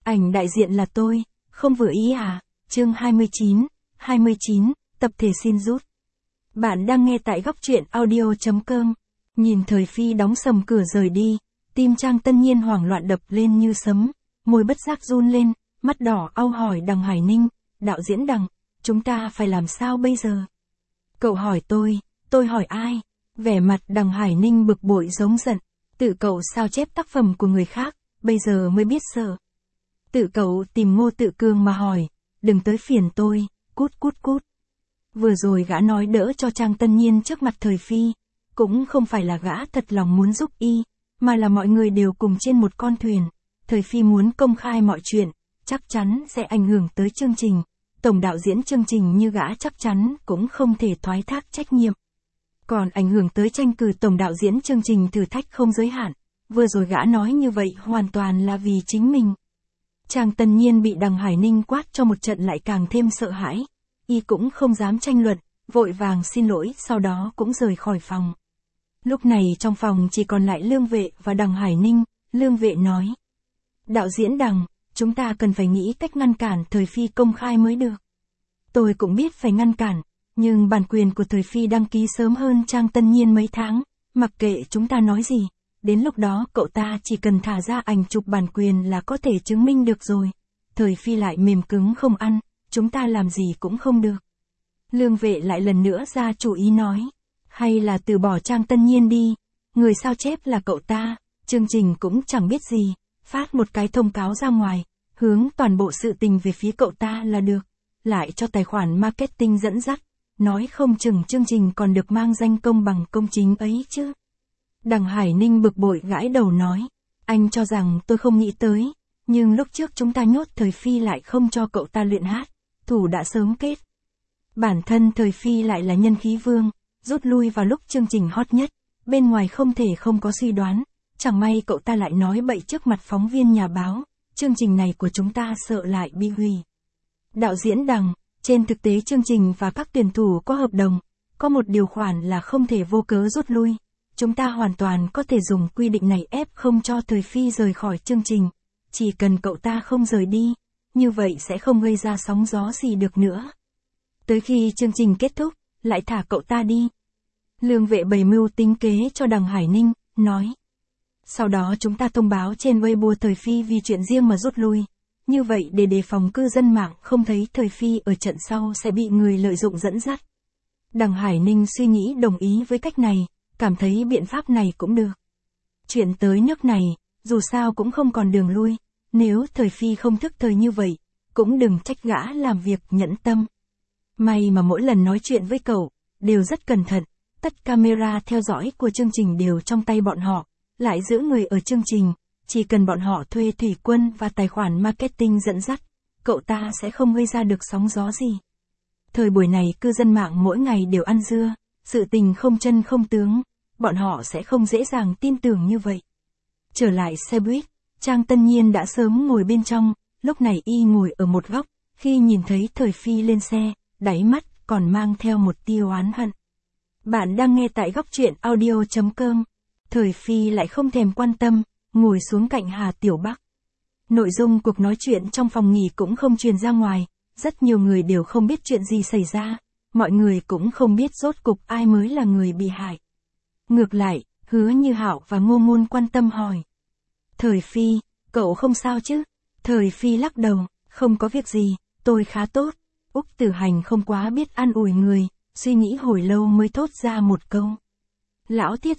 Ảnh đại diện là tôi, không vừa ý à? Chương 29, tập thể xin rút. Bạn đang nghe tại góc truyện audio.com. Nhìn Thời Phi đóng sầm cửa rời đi, tim Trang Tân Nhiên hoảng loạn đập lên như sấm, môi bất giác run lên, mắt đỏ au hỏi Đằng Hải Ninh, đạo diễn Đằng, chúng ta phải làm sao bây giờ? Cậu hỏi tôi hỏi ai? Vẻ mặt Đằng Hải Ninh bực bội giống giận, tự cậu sao chép tác phẩm của người khác, bây giờ mới biết sợ. Tự cậu tìm Ngô Tự Cương mà hỏi, đừng tới phiền tôi, cút. Vừa rồi gã nói đỡ cho Trang Tân Nhiên trước mặt Thời Phi, cũng không phải là gã thật lòng muốn giúp y, mà là mọi người đều cùng trên một con thuyền. Thời Phi muốn công khai mọi chuyện, chắc chắn sẽ ảnh hưởng tới chương trình. Tổng đạo diễn chương trình như gã chắc chắn cũng không thể thoái thác trách nhiệm. Còn ảnh hưởng tới tranh cử tổng đạo diễn chương trình thử thách không giới hạn. Vừa rồi gã nói như vậy hoàn toàn là vì chính mình. Trang Tân Nhiên bị Đằng Hải Ninh quát cho một trận lại càng thêm sợ hãi. Y cũng không dám tranh luận, vội vàng xin lỗi, sau đó cũng rời khỏi phòng. Lúc này trong phòng chỉ còn lại Lương Vệ và Đằng Hải Ninh. Lương Vệ nói, đạo diễn Đằng, chúng ta cần phải nghĩ cách ngăn cản Thời Phi công khai mới được. Tôi cũng biết phải ngăn cản, nhưng bản quyền của Thời Phi đăng ký sớm hơn Trang Tân Nhiên mấy tháng, mặc kệ chúng ta nói gì, đến lúc đó cậu ta chỉ cần thả ra ảnh chụp bản quyền là có thể chứng minh được rồi. Thời Phi lại mềm cứng không ăn, chúng ta làm gì cũng không được. Lương Vệ lại lần nữa ra chủ ý nói, hay là từ bỏ Trang Tân Nhiên đi, người sao chép là cậu ta, chương trình cũng chẳng biết gì, phát một cái thông cáo ra ngoài, hướng toàn bộ sự tình về phía cậu ta là được, lại cho tài khoản marketing dẫn dắt, nói không chừng chương trình còn được mang danh công bằng công chính ấy chứ. Đằng Hải Ninh bực bội gãi đầu nói, anh cho rằng tôi không nghĩ tới, nhưng lúc trước chúng ta nhốt Thời Phi lại không cho cậu ta luyện hát, thủ đã sớm kết. Bản thân Thời Phi lại là nhân khí vương, rút lui vào lúc chương trình hot nhất, bên ngoài không thể không có suy đoán, chẳng may cậu ta lại nói bậy trước mặt phóng viên nhà báo, chương trình này của chúng ta sợ lại bị hủy. Đạo diễn Đằng, trên thực tế chương trình và các tuyển thủ có hợp đồng, có một điều khoản là không thể vô cớ rút lui. Chúng ta hoàn toàn có thể dùng quy định này ép không cho Thời Phi rời khỏi chương trình. Chỉ cần cậu ta không rời đi, như vậy sẽ không gây ra sóng gió gì được nữa. Tới khi chương trình kết thúc, lại thả cậu ta đi. Lương Vệ bày mưu tính kế cho Đằng Hải Ninh, nói. Sau đó chúng ta thông báo trên Weibo Thời Phi vì chuyện riêng mà rút lui. Như vậy để đề phòng cư dân mạng không thấy Thời Phi ở trận sau sẽ bị người lợi dụng dẫn dắt. Đằng Hải Ninh suy nghĩ đồng ý với cách này, cảm thấy biện pháp này cũng được. Chuyện tới nước này, dù sao cũng không còn đường lui, nếu Thời Phi không thức thời như vậy, cũng đừng trách gã làm việc nhẫn tâm. May mà mỗi lần nói chuyện với cậu, đều rất cẩn thận, tất camera theo dõi của chương trình đều trong tay bọn họ, lại giữ người ở chương trình, chỉ cần bọn họ thuê thủy quân và tài khoản marketing dẫn dắt, cậu ta sẽ không gây ra được sóng gió gì. Thời buổi này cư dân mạng mỗi ngày đều ăn dưa, sự tình không chân không tướng, bọn họ sẽ không dễ dàng tin tưởng như vậy. Trở lại xe buýt, Trang Tân Nhiên đã sớm ngồi bên trong, lúc này y ngồi ở một góc, khi nhìn thấy Thời Phi lên xe, đáy mắt còn mang theo một tia oán hận. Bạn đang nghe tại góc truyện audio.com. Thời Phi lại không thèm quan tâm, ngồi xuống cạnh Hà Tiểu Bắc. Nội dung cuộc nói chuyện trong phòng nghỉ cũng không truyền ra ngoài, rất nhiều người đều không biết chuyện gì xảy ra, mọi người cũng không biết rốt cục ai mới là người bị hại. Ngược lại, Hứa Như Hạo và Ngô Ngôn quan tâm hỏi. Thời Phi, cậu không sao chứ? Thời Phi lắc đầu, không có việc gì, tôi khá tốt. Úc Tử Hành không quá biết an ủi người, suy nghĩ hồi lâu mới thốt ra một câu. Lão Tiết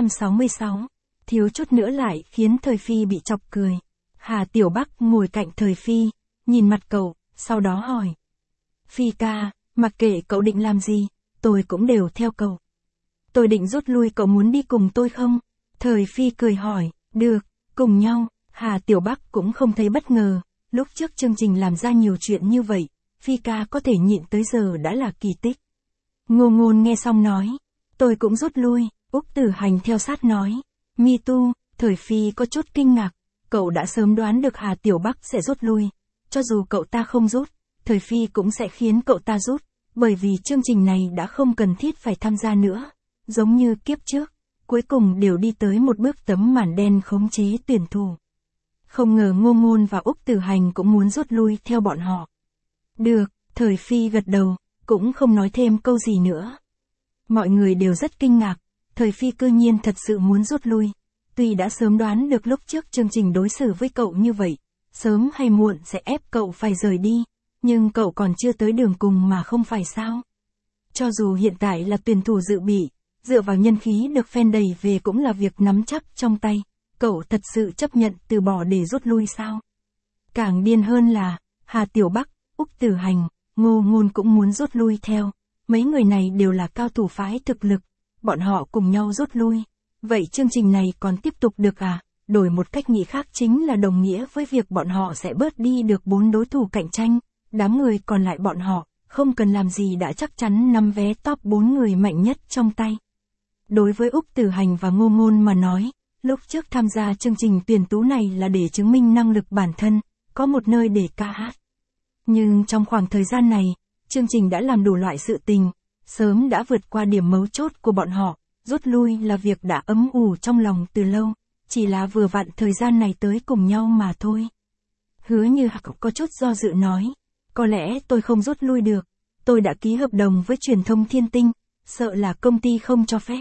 666, thiếu chút nữa lại khiến Thời Phi bị chọc cười. Hà Tiểu Bắc ngồi cạnh Thời Phi, nhìn mặt cậu, sau đó hỏi. Phi ca, mặc kệ cậu định làm gì, tôi cũng đều theo cậu. Tôi định rút lui, cậu muốn đi cùng tôi không? Thời Phi cười hỏi, được, cùng nhau. Hà Tiểu Bắc cũng không thấy bất ngờ, lúc trước chương trình làm ra nhiều chuyện như vậy, Phi ca có thể nhịn tới giờ đã là kỳ tích. Ngô Ngôn nghe xong nói, tôi cũng rút lui. Úc Tử Hành theo sát nói, me too. Thời Phi có chút kinh ngạc, cậu đã sớm đoán được Hà Tiểu Bắc sẽ rút lui, cho dù cậu ta không rút, Thời Phi cũng sẽ khiến cậu ta rút, bởi vì chương trình này đã không cần thiết phải tham gia nữa, giống như kiếp trước, cuối cùng đều đi tới một bước tấm màn đen khống chế tuyển thủ. Không ngờ Ngô Ngôn và Úc Tử Hành cũng muốn rút lui theo bọn họ. Được, Thời Phi gật đầu, cũng không nói thêm câu gì nữa. Mọi người đều rất kinh ngạc, Thời Phi cư nhiên thật sự muốn rút lui. Tuy đã sớm đoán được lúc trước chương trình đối xử với cậu như vậy, sớm hay muộn sẽ ép cậu phải rời đi, nhưng cậu còn chưa tới đường cùng mà không phải sao. Cho dù hiện tại là tuyển thủ dự bị, dựa vào nhân khí được fan đẩy về cũng là việc nắm chắc trong tay, cậu thật sự chấp nhận từ bỏ để rút lui sao? Càng điên hơn là, Hà Tiểu Bắc, Úc Tử Hành, Ngô Ngôn cũng muốn rút lui theo, mấy người này đều là cao thủ phái thực lực, bọn họ cùng nhau rút lui. Vậy chương trình này còn tiếp tục được à? Đổi một cách nghĩ khác chính là đồng nghĩa với việc bọn họ sẽ bớt đi được 4 đối thủ cạnh tranh, đám người còn lại bọn họ, không cần làm gì đã chắc chắn nắm vé top 4 người mạnh nhất trong tay. Đối với Úc Tử Hành và Ngô Ngôn mà nói, lúc trước tham gia chương trình tuyển tú này là để chứng minh năng lực bản thân, có một nơi để ca hát. Nhưng trong khoảng thời gian này, chương trình đã làm đủ loại sự tình, sớm đã vượt qua điểm mấu chốt của bọn họ, rút lui là việc đã ấm ủ trong lòng từ lâu, chỉ là vừa vặn thời gian này tới cùng nhau mà thôi. Hứa Như Hạc có chút do dự nói, có lẽ tôi không rút lui được, tôi đã ký hợp đồng với truyền thông Thiên Tinh, sợ là công ty không cho phép.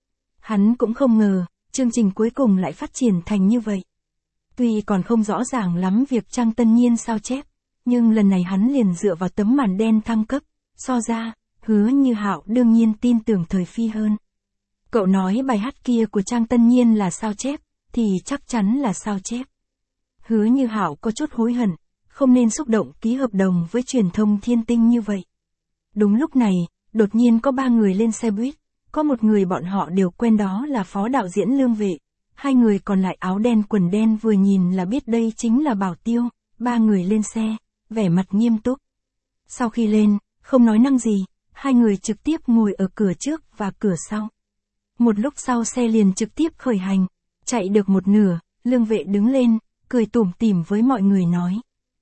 Hắn cũng không ngờ, chương trình cuối cùng lại phát triển thành như vậy. Tuy còn không rõ ràng lắm việc Trang Tân Nhiên sao chép, nhưng lần này hắn liền dựa vào tấm màn đen thăng cấp, so ra, Hứa Như Hạo đương nhiên tin tưởng Thời Phi hơn. Cậu nói bài hát kia của Trang Tân Nhiên là sao chép, thì chắc chắn là sao chép. Hứa Như Hạo có chút hối hận, không nên xúc động ký hợp đồng với truyền thông Thiên Tinh như vậy. Đúng lúc này, đột nhiên có 3 người lên xe buýt, có một người bọn họ đều quen đó là phó đạo diễn Lương Vệ, 2 người còn lại áo đen quần đen vừa nhìn là biết đây chính là Bảo Tiêu, 3 người lên xe, vẻ mặt nghiêm túc. Sau khi lên, không nói năng gì, 2 người trực tiếp ngồi ở cửa trước và cửa sau. Một lúc sau xe liền trực tiếp khởi hành, chạy được một nửa, Lương Vệ đứng lên, cười tủm tỉm với mọi người nói.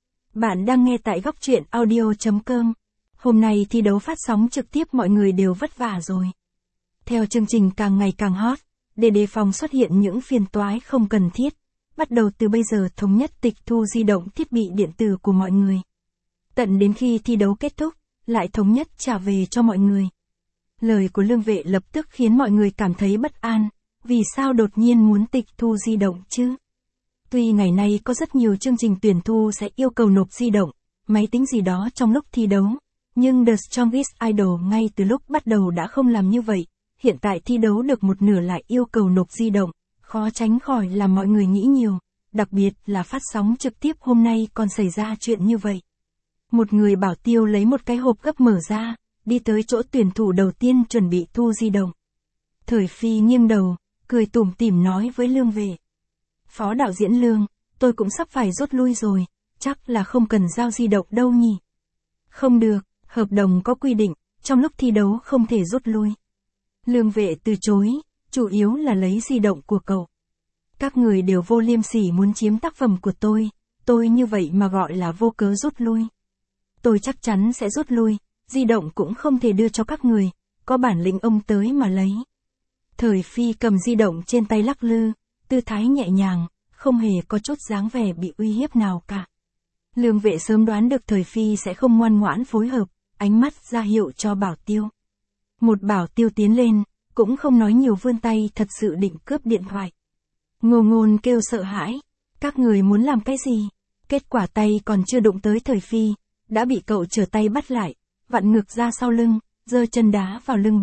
Bạn đang nghe tại góc truyện audio.com. Hôm nay thi đấu phát sóng trực tiếp mọi người đều vất vả rồi. Theo chương trình càng ngày càng hot, để đề phòng xuất hiện những phiền toái không cần thiết, bắt đầu từ bây giờ thống nhất tịch thu di động thiết bị điện tử của mọi người. Tận đến khi thi đấu kết thúc, lại thống nhất trả về cho mọi người. Lời của Lương Vệ lập tức khiến mọi người cảm thấy bất an, vì sao đột nhiên muốn tịch thu di động chứ? Tuy ngày nay có rất nhiều chương trình tuyển thu sẽ yêu cầu nộp di động, máy tính gì đó trong lúc thi đấu, nhưng The Strongest Idol ngay từ lúc bắt đầu đã không làm như vậy, hiện tại thi đấu được một nửa lại yêu cầu nộp di động, khó tránh khỏi làm mọi người nghĩ nhiều, đặc biệt là phát sóng trực tiếp hôm nay còn xảy ra chuyện như vậy. Một người Bảo Tiêu lấy một cái hộp gấp mở ra, đi tới chỗ tuyển thủ đầu tiên chuẩn bị thu di động. Thời Phi nghiêng đầu, cười tủm tỉm nói với Lương Vệ. Phó đạo diễn Lương, tôi cũng sắp phải rút lui rồi, chắc là không cần giao di động đâu nhỉ? Không được, hợp đồng có quy định, trong lúc thi đấu không thể rút lui. Lương Vệ từ chối, chủ yếu là lấy di động của cậu. Các người đều vô liêm sỉ muốn chiếm tác phẩm của tôi như vậy mà gọi là vô cớ rút lui. Tôi chắc chắn sẽ rút lui, di động cũng không thể đưa cho các người, có bản lĩnh ông tới mà lấy. Thời Phi cầm di động trên tay lắc lư, tư thái nhẹ nhàng, không hề có chút dáng vẻ bị uy hiếp nào cả. Lương Vệ sớm đoán được Thời Phi sẽ không ngoan ngoãn phối hợp, ánh mắt ra hiệu cho Bảo Tiêu. Một Bảo Tiêu tiến lên, cũng không nói nhiều vươn tay thật sự định cướp điện thoại. Ngô Ngôn kêu sợ hãi, các người muốn làm cái gì? Kết quả tay còn chưa đụng tới Thời Phi, đã bị cậu trở tay bắt lại, vặn ngược ra sau lưng, giơ chân đá vào lưng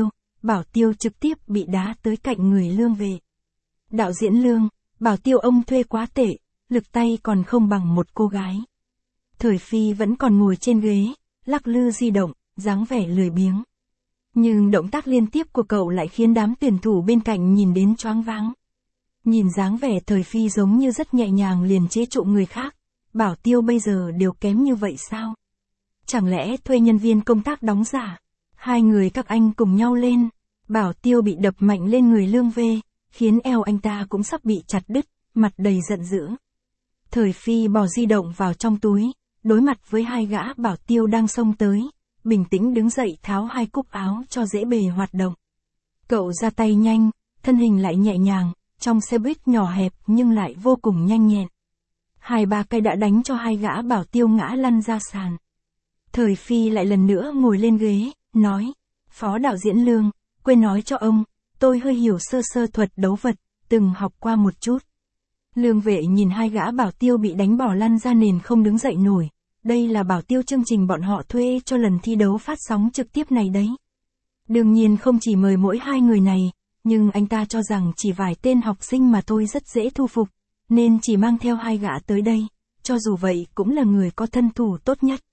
Bảo Tiêu trực tiếp bị đá tới cạnh người Lương Vệ. Đạo diễn Lương, Bảo Tiêu ông thuê quá tệ, lực tay còn không bằng một cô gái. Thời Phi vẫn còn ngồi trên ghế, lắc lư di động, dáng vẻ lười biếng. Nhưng động tác liên tiếp của cậu lại khiến đám tuyển thủ bên cạnh nhìn đến choáng váng. Nhìn dáng vẻ Thời Phi giống như rất nhẹ nhàng liền chế trụ người khác, Bảo Tiêu bây giờ đều kém như vậy sao? Chẳng lẽ thuê nhân viên công tác đóng giả? 2 người các anh cùng nhau lên, Bảo Tiêu bị đập mạnh lên người Lương Vệ, khiến eo anh ta cũng sắp bị chặt đứt, mặt đầy giận dữ. Thời Phi bỏ di động vào trong túi, đối mặt với 2 gã Bảo Tiêu đang xông tới, bình tĩnh đứng dậy tháo 2 cúc áo cho dễ bề hoạt động. Cậu ra tay nhanh, thân hình lại nhẹ nhàng, trong xe buýt nhỏ hẹp nhưng lại vô cùng nhanh nhẹn. 2-3 cái đã đánh cho hai gã bảo tiêu ngã lăn ra sàn. Thời Phi lại lần nữa ngồi lên ghế, nói, Phó đạo diễn Lương, quên nói cho ông, tôi hơi hiểu sơ sơ thuật đấu vật, từng học qua một chút. Lương Vệ nhìn hai gã bảo tiêu bị đánh bỏ lăn ra nền không đứng dậy nổi. Đây là bảo tiêu chương trình bọn họ thuê cho lần thi đấu phát sóng trực tiếp này đấy. Đương nhiên không chỉ mời mỗi hai người này, nhưng anh ta cho rằng chỉ vài tên học sinh mà thôi rất dễ thu phục, nên chỉ mang theo hai gã tới đây, cho dù vậy cũng là người có thân thủ tốt nhất.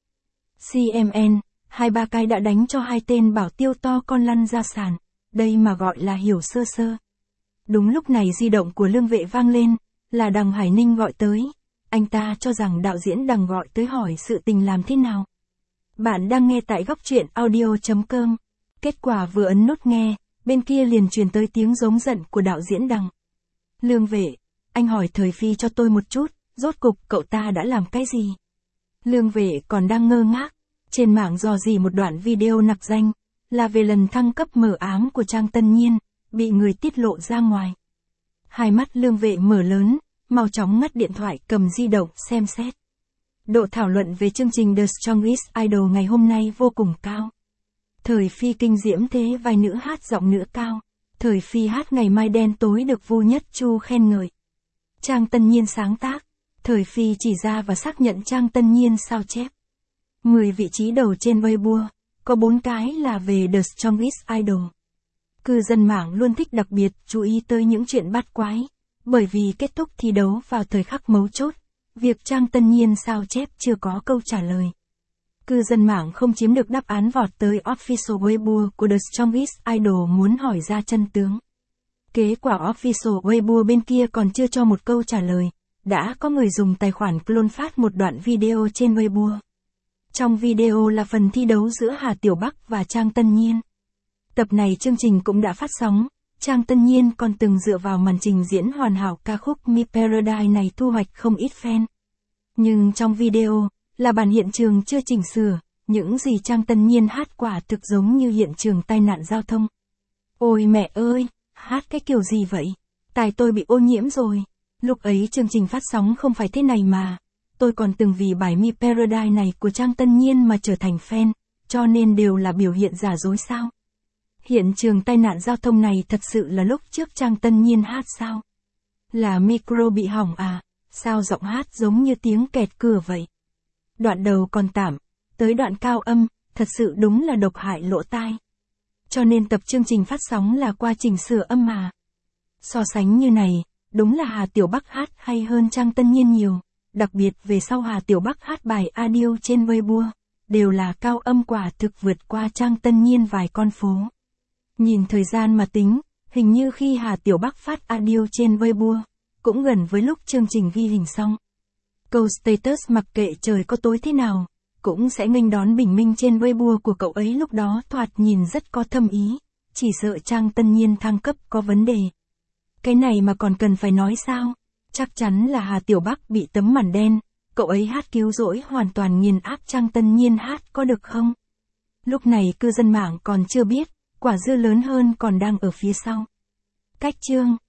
CMN, 2-3 cái đã đánh cho hai tên bảo tiêu to con lăn ra sàn, đây mà gọi là hiểu sơ sơ. Đúng lúc này di động của Lương Vệ vang lên, là Đằng Hải Ninh gọi tới. Anh ta cho rằng đạo diễn Đằng gọi tới hỏi sự tình làm thế nào. Bạn đang nghe tại góc truyện audio.com. Kết quả vừa ấn nút nghe, bên kia liền truyền tới tiếng giống giận của đạo diễn Đằng. Lương Vệ, anh hỏi Thời Phi cho tôi một chút, rốt cục cậu ta đã làm cái gì? Lương Vệ còn đang ngơ ngác, trên mạng dò dỉ một đoạn video nặc danh, là về lần thăng cấp mờ ám của Trang Tân Nhiên, bị người tiết lộ ra ngoài. Hai mắt Lương Vệ mở lớn, mau chóng ngắt điện thoại cầm di động xem xét. Độ thảo luận về chương trình The Strongest Idol ngày hôm nay vô cùng cao. Thời Phi kinh diễm thế vai nữ hát giọng nữ cao. Thời Phi hát ngày mai đen tối được Vu Nhất Chu khen ngợi. Trang Tân Nhiên sáng tác. Thời Phi chỉ ra và xác nhận Trang Tân Nhiên sao chép. 10 vị trí đầu trên Weibo, có 4 cái là về The Strongest Idol. Cư dân mạng luôn thích đặc biệt chú ý tới những chuyện bắt quái, bởi vì kết thúc thi đấu vào thời khắc mấu chốt, việc Trang Tân Nhiên sao chép chưa có câu trả lời. Cư dân mạng không chiếm được đáp án vọt tới official Weibo của The Strongest Idol muốn hỏi ra chân tướng. Kết quả official Weibo bên kia còn chưa cho một câu trả lời, đã có người dùng tài khoản clone phát một đoạn video trên Weibo. Trong video là phần thi đấu giữa Hà Tiểu Bắc và Trang Tân Nhiên. Tập này chương trình cũng đã phát sóng, Trang Tân Nhiên còn từng dựa vào màn trình diễn hoàn hảo ca khúc Me Paradise này thu hoạch không ít fan. Nhưng trong video, là bản hiện trường chưa chỉnh sửa, những gì Trang Tân Nhiên hát quả thực giống như hiện trường tai nạn giao thông. Ôi mẹ ơi, hát cái kiểu gì vậy? Tai tôi bị ô nhiễm rồi. Lúc ấy chương trình phát sóng không phải thế này mà. Tôi còn từng vì bài Me Paradise này của Trang Tân Nhiên mà trở thành fan, cho nên đều là biểu hiện giả dối sao? Hiện trường tai nạn giao thông này thật sự là lúc trước Trang Tân Nhiên hát sao? Là micro bị hỏng à? Sao giọng hát giống như tiếng kẹt cửa vậy? Đoạn đầu còn tạm, tới đoạn cao âm, thật sự đúng là độc hại lỗ tai. Cho nên tập chương trình phát sóng là qua chỉnh sửa âm mà. So sánh như này, đúng là Hà Tiểu Bắc hát hay hơn Trang Tân Nhiên nhiều. Đặc biệt về sau Hà Tiểu Bắc hát bài Adieu trên Weibo, đều là cao âm quả thực vượt qua Trang Tân Nhiên vài con phố. Nhìn thời gian mà tính, hình như khi Hà Tiểu Bắc phát Adieu trên Weibo, cũng gần với lúc chương trình ghi hình xong. Câu status mặc kệ trời có tối thế nào, cũng sẽ nghênh đón bình minh trên Weibo của cậu ấy lúc đó thoạt nhìn rất có thâm ý, chỉ sợ Trang Tân Nhiên thăng cấp có vấn đề. Cái này mà còn cần phải nói sao? Chắc chắn là Hà Tiểu Bắc bị tấm màn đen, cậu ấy hát cứu rỗi hoàn toàn nghiền áp Trang Tân Nhiên hát có được không? Lúc này cư dân mạng còn chưa biết, quả dưa lớn hơn còn đang ở phía sau. Cách chương